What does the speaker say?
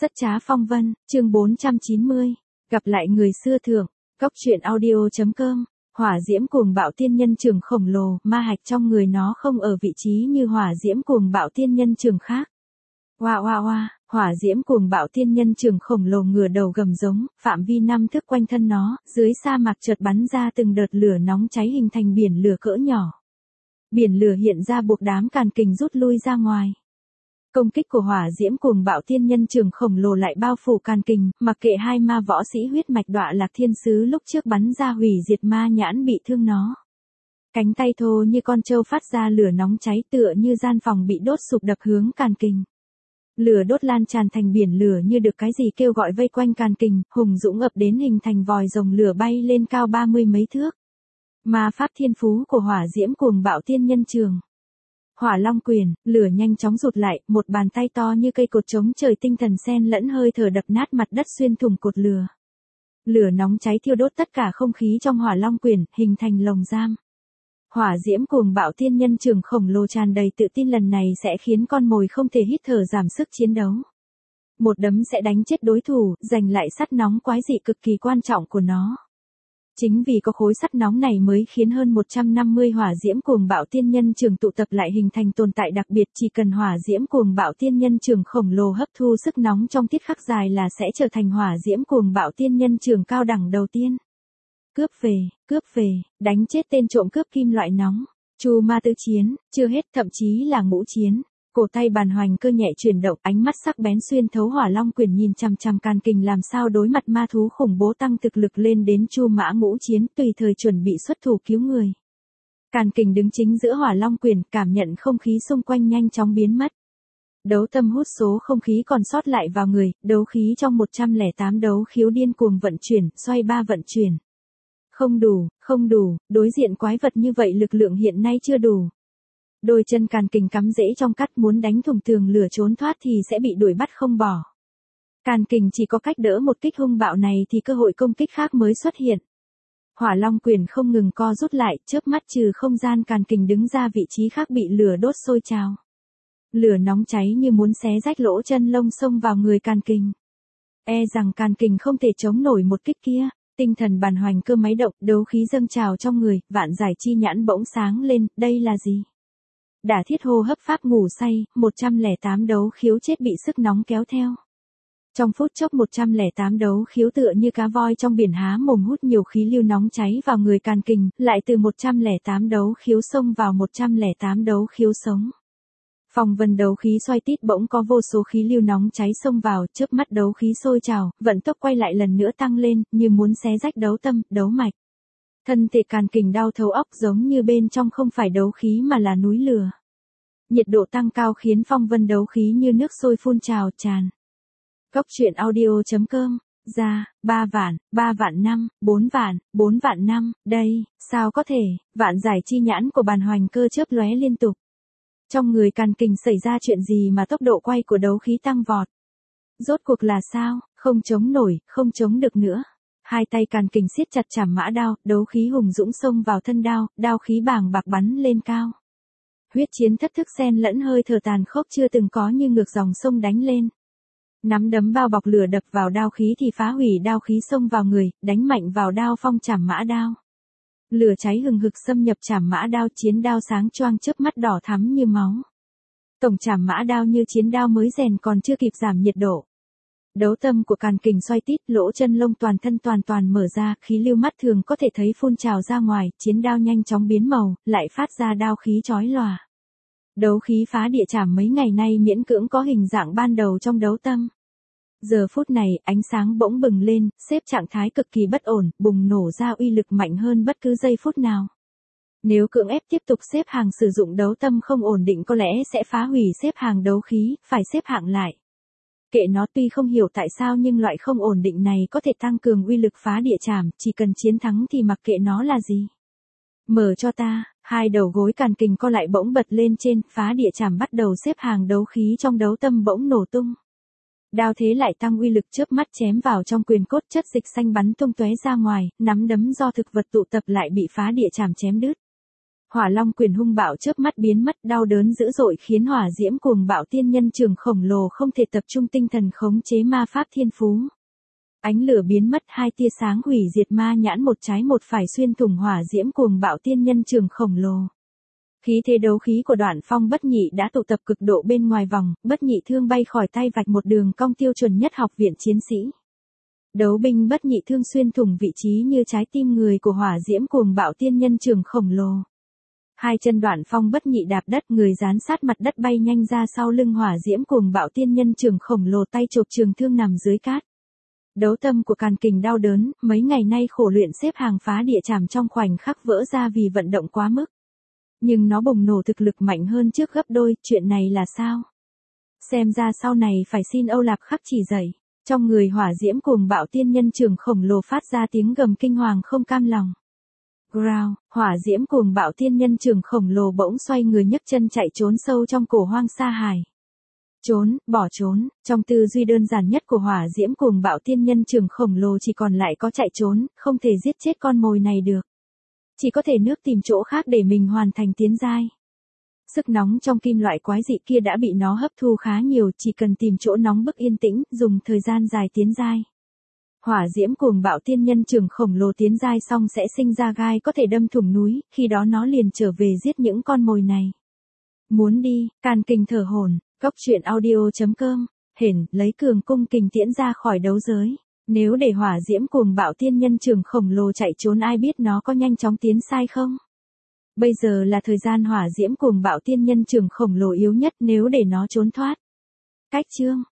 Rất trá phong vân, chương 490. Gặp lại người xưa thượng. Cốc truyện audio.com. Hỏa diễm cuồng bạo tiên nhân trường khổng lồ, ma hạch trong người nó không ở vị trí như hỏa diễm cuồng bạo tiên nhân trường khác. Oa, hỏa diễm cuồng bạo tiên nhân trường khổng lồ ngửa đầu gầm giống, phạm vi 5 thước quanh thân nó, dưới sa mạc chợt bắn ra từng đợt lửa nóng cháy hình thành biển lửa cỡ nhỏ. Biển lửa hiện ra buộc đám càn kình rút lui ra ngoài. Công kích của hỏa diễm cuồng bạo tiên nhân trường khổng lồ lại bao phủ càn kình, mặc kệ hai ma võ sĩ huyết mạch đọa lạc thiên sứ lúc trước bắn ra hủy diệt ma nhãn bị thương nó. Cánh tay thô như con trâu phát ra lửa nóng cháy tựa như gian phòng bị đốt sụp đập hướng càn kình. Lửa đốt lan tràn thành biển lửa như được cái gì kêu gọi vây quanh càn kình, hùng dũng ập đến hình thành vòi rồng lửa bay lên cao 30 mấy thước. Ma pháp thiên phú của hỏa diễm cuồng bạo tiên nhân trường. Hỏa long quyền, lửa nhanh chóng rụt lại, một bàn tay to như cây cột chống trời tinh thần xen lẫn hơi thở đập nát mặt đất xuyên thủng cột lửa. Lửa nóng cháy thiêu đốt tất cả không khí trong hỏa long quyền, hình thành lồng giam. Hỏa diễm cuồng bạo tiên nhân trường khổng lồ tràn đầy tự tin lần này sẽ khiến con mồi không thể hít thở giảm sức chiến đấu. Một đấm sẽ đánh chết đối thủ, giành lại sắt nóng quái dị cực kỳ quan trọng của nó. Chính vì có khối sắt nóng này mới khiến hơn 150 hỏa diễm cuồng bạo tiên nhân trường tụ tập lại hình thành tồn tại đặc biệt, chỉ cần hỏa diễm cuồng bạo tiên nhân trường khổng lồ hấp thu sức nóng trong tiết khắc dài là sẽ trở thành hỏa diễm cuồng bạo tiên nhân trường cao đẳng đầu tiên. Cướp về, đánh chết tên trộm cướp kim loại nóng. Chu ma tứ chiến, chưa hết, thậm chí là ngũ chiến. Cổ tay bàn hoành cơ nhẹ chuyển động, ánh mắt sắc bén xuyên thấu hỏa long quyền nhìn chằm chằm càn kình làm sao đối mặt ma thú khủng bố tăng thực lực lên đến chu mã ngũ chiến, tùy thời chuẩn bị xuất thủ cứu người. Càn kình đứng chính giữa hỏa long quyền, cảm nhận không khí xung quanh nhanh chóng biến mất. Đấu tâm hút số không khí còn sót lại vào người, đấu khí trong 108 đấu khiếu điên cuồng vận chuyển, xoay ba vận chuyển. Không đủ, đối diện quái vật như vậy lực lượng hiện nay chưa đủ. Đôi chân càn kình cắm rễ trong cắt muốn đánh thủng tường lửa trốn thoát thì sẽ bị đuổi bắt không bỏ. Càn kình chỉ có cách đỡ một kích hung bạo này thì cơ hội công kích khác mới xuất hiện. Hỏa long quyền không ngừng co rút lại, chớp mắt trừ không gian càn kình đứng ra vị trí khác bị lửa đốt sôi trào. Lửa nóng cháy như muốn xé rách lỗ chân lông xông vào người càn kình. Rằng càn kình không thể chống nổi một kích kia. Tinh thần bàn hoành cơ máy động, đấu khí dâng trào trong người, vạn giải chi nhãn bỗng sáng lên, đây là gì? Đả thiết hô hấp pháp ngủ say, 108 đấu khiếu chết bị sức nóng kéo theo. Trong phút chốc 108 đấu khiếu tựa như cá voi trong biển há mồm hút nhiều khí lưu nóng cháy vào người càn kình, lại từ 108 đấu khiếu xông vào 108 đấu khiếu sống. Phong vân đấu khí xoay tít bỗng có vô số khí lưu nóng cháy xông vào, chớp mắt đấu khí sôi trào, vận tốc quay lại lần nữa tăng lên, như muốn xé rách đấu tâm, đấu mạch. Thân thể càn kình đau thấu óc giống như bên trong không phải đấu khí mà là núi lửa. Nhiệt độ tăng cao khiến phong vân đấu khí như nước sôi phun trào tràn. Cốc truyện audio.com. Ra, 3 vạn 5, 4 vạn 5, đây, sao có thể, vạn giải chi nhãn của bàn hoành cơ chớp lóe liên tục. Trong người càn kình xảy ra chuyện gì mà tốc độ quay của đấu khí tăng vọt? Rốt cuộc là sao? Không chống nổi, không chống được nữa. Hai tay càn kình siết chặt chảm mã đao, đấu khí hùng dũng xông vào thân đao, đao khí bàng bạc bắn lên cao. Huyết chiến thất thức xen lẫn hơi thở tàn khốc chưa từng có như ngược dòng sông đánh lên. Nắm đấm bao bọc lửa đập vào đao khí thì phá hủy đao khí xông vào người, đánh mạnh vào đao phong chảm mã đao. Lửa cháy hừng hực xâm nhập chảm mã đao, chiến đao sáng choang chớp mắt đỏ thắm như máu. Tổng chảm mã đao như chiến đao mới rèn còn chưa kịp giảm nhiệt độ. Đấu tâm của càn kình xoay tít, lỗ chân lông toàn thân toàn mở ra, khí lưu mắt thường có thể thấy phun trào ra ngoài, chiến đao nhanh chóng biến màu, lại phát ra đao khí chói lòa. Đấu khí phá địa chảm mấy ngày nay miễn cưỡng có hình dạng ban đầu trong đấu tâm. Giờ phút này, ánh sáng bỗng bừng lên, xếp trạng thái cực kỳ bất ổn, bùng nổ ra uy lực mạnh hơn bất cứ giây phút nào. Nếu cưỡng ép tiếp tục xếp hàng sử dụng đấu tâm không ổn định có lẽ sẽ phá hủy xếp hàng đấu khí, phải xếp hạng lại. Kệ nó, tuy không hiểu tại sao nhưng loại không ổn định này có thể tăng cường uy lực phá địa chảm, chỉ cần chiến thắng thì mặc kệ nó là gì. Mở cho ta, hai đầu gối càn kình co lại bỗng bật lên trên, phá địa chảm bắt đầu xếp hàng đấu khí trong đấu tâm bỗng nổ tung. Đao thế lại tăng uy lực chớp mắt chém vào trong quyền cốt chất dịch xanh bắn tung tóe ra ngoài, nắm đấm do thực vật tụ tập lại bị phá địa chảm chém đứt. Hỏa long quyền hung bạo chớp mắt biến mất, đau đớn dữ dội khiến hỏa diễm cuồng bạo tiên nhân trường khổng lồ không thể tập trung tinh thần khống chế ma pháp thiên phú. Ánh lửa biến mất, hai tia sáng hủy diệt ma nhãn một trái một phải xuyên thủng hỏa diễm cuồng bạo tiên nhân trường khổng lồ. Khí thế đấu khí của Đoạn Phong Bất Nhị đã tụ tập cực độ bên ngoài vòng, Bất Nhị thương bay khỏi tay vạch một đường cong tiêu chuẩn nhất học viện chiến sĩ. Đấu binh Bất Nhị thương xuyên thủng vị trí như trái tim người của hỏa diễm cuồng bạo tiên nhân trường khổng lồ. Hai chân Đoạn Phong Bất Nhị đạp đất, người dán sát mặt đất bay nhanh ra sau lưng hỏa diễm cuồng bạo tiên nhân trường khổng lồ, tay chộp trường thương nằm dưới cát. Đấu tâm của Càn Kình đau đớn, mấy ngày nay khổ luyện xếp hàng phá địa chảm trong khoảnh khắc vỡ ra vì vận động quá mức. Nhưng nó bùng nổ thực lực mạnh hơn trước gấp đôi, chuyện này là sao? Xem ra sau này phải xin Âu Lạp Khắc chỉ dạy. Trong người hỏa diễm cuồng bạo tiên nhân trường khổng lồ phát ra tiếng gầm kinh hoàng không cam lòng. Growl, hỏa diễm cuồng bạo tiên nhân trường khổng lồ bỗng xoay người nhấc chân chạy trốn sâu trong cổ hoang sa hải. Trốn, bỏ trốn, trong tư duy đơn giản nhất của hỏa diễm cuồng bạo tiên nhân trường khổng lồ chỉ còn lại có chạy trốn, không thể giết chết con mồi này được. Chỉ có thể nước tìm chỗ khác để mình hoàn thành tiến giai. Sức nóng trong kim loại quái dị kia đã bị nó hấp thu khá nhiều, chỉ cần tìm chỗ nóng bức yên tĩnh, dùng thời gian dài tiến giai. Hỏa diễm cuồng bạo tiên nhân trường khổng lồ tiến giai xong sẽ sinh ra gai có thể đâm thủng núi, khi đó nó liền trở về giết những con mồi này. Muốn đi, Càn Kình thở hổn, Cốc truyện audio.com, hển, lấy cường cung kình tiễn ra khỏi đấu giới. Nếu để hỏa diễm cuồng bạo tiên nhân trường khổng lồ chạy trốn ai biết nó có nhanh chóng tiến sai không? Bây giờ là thời gian hỏa diễm cuồng bạo tiên nhân trường khổng lồ yếu nhất, nếu để nó trốn thoát. Cách chương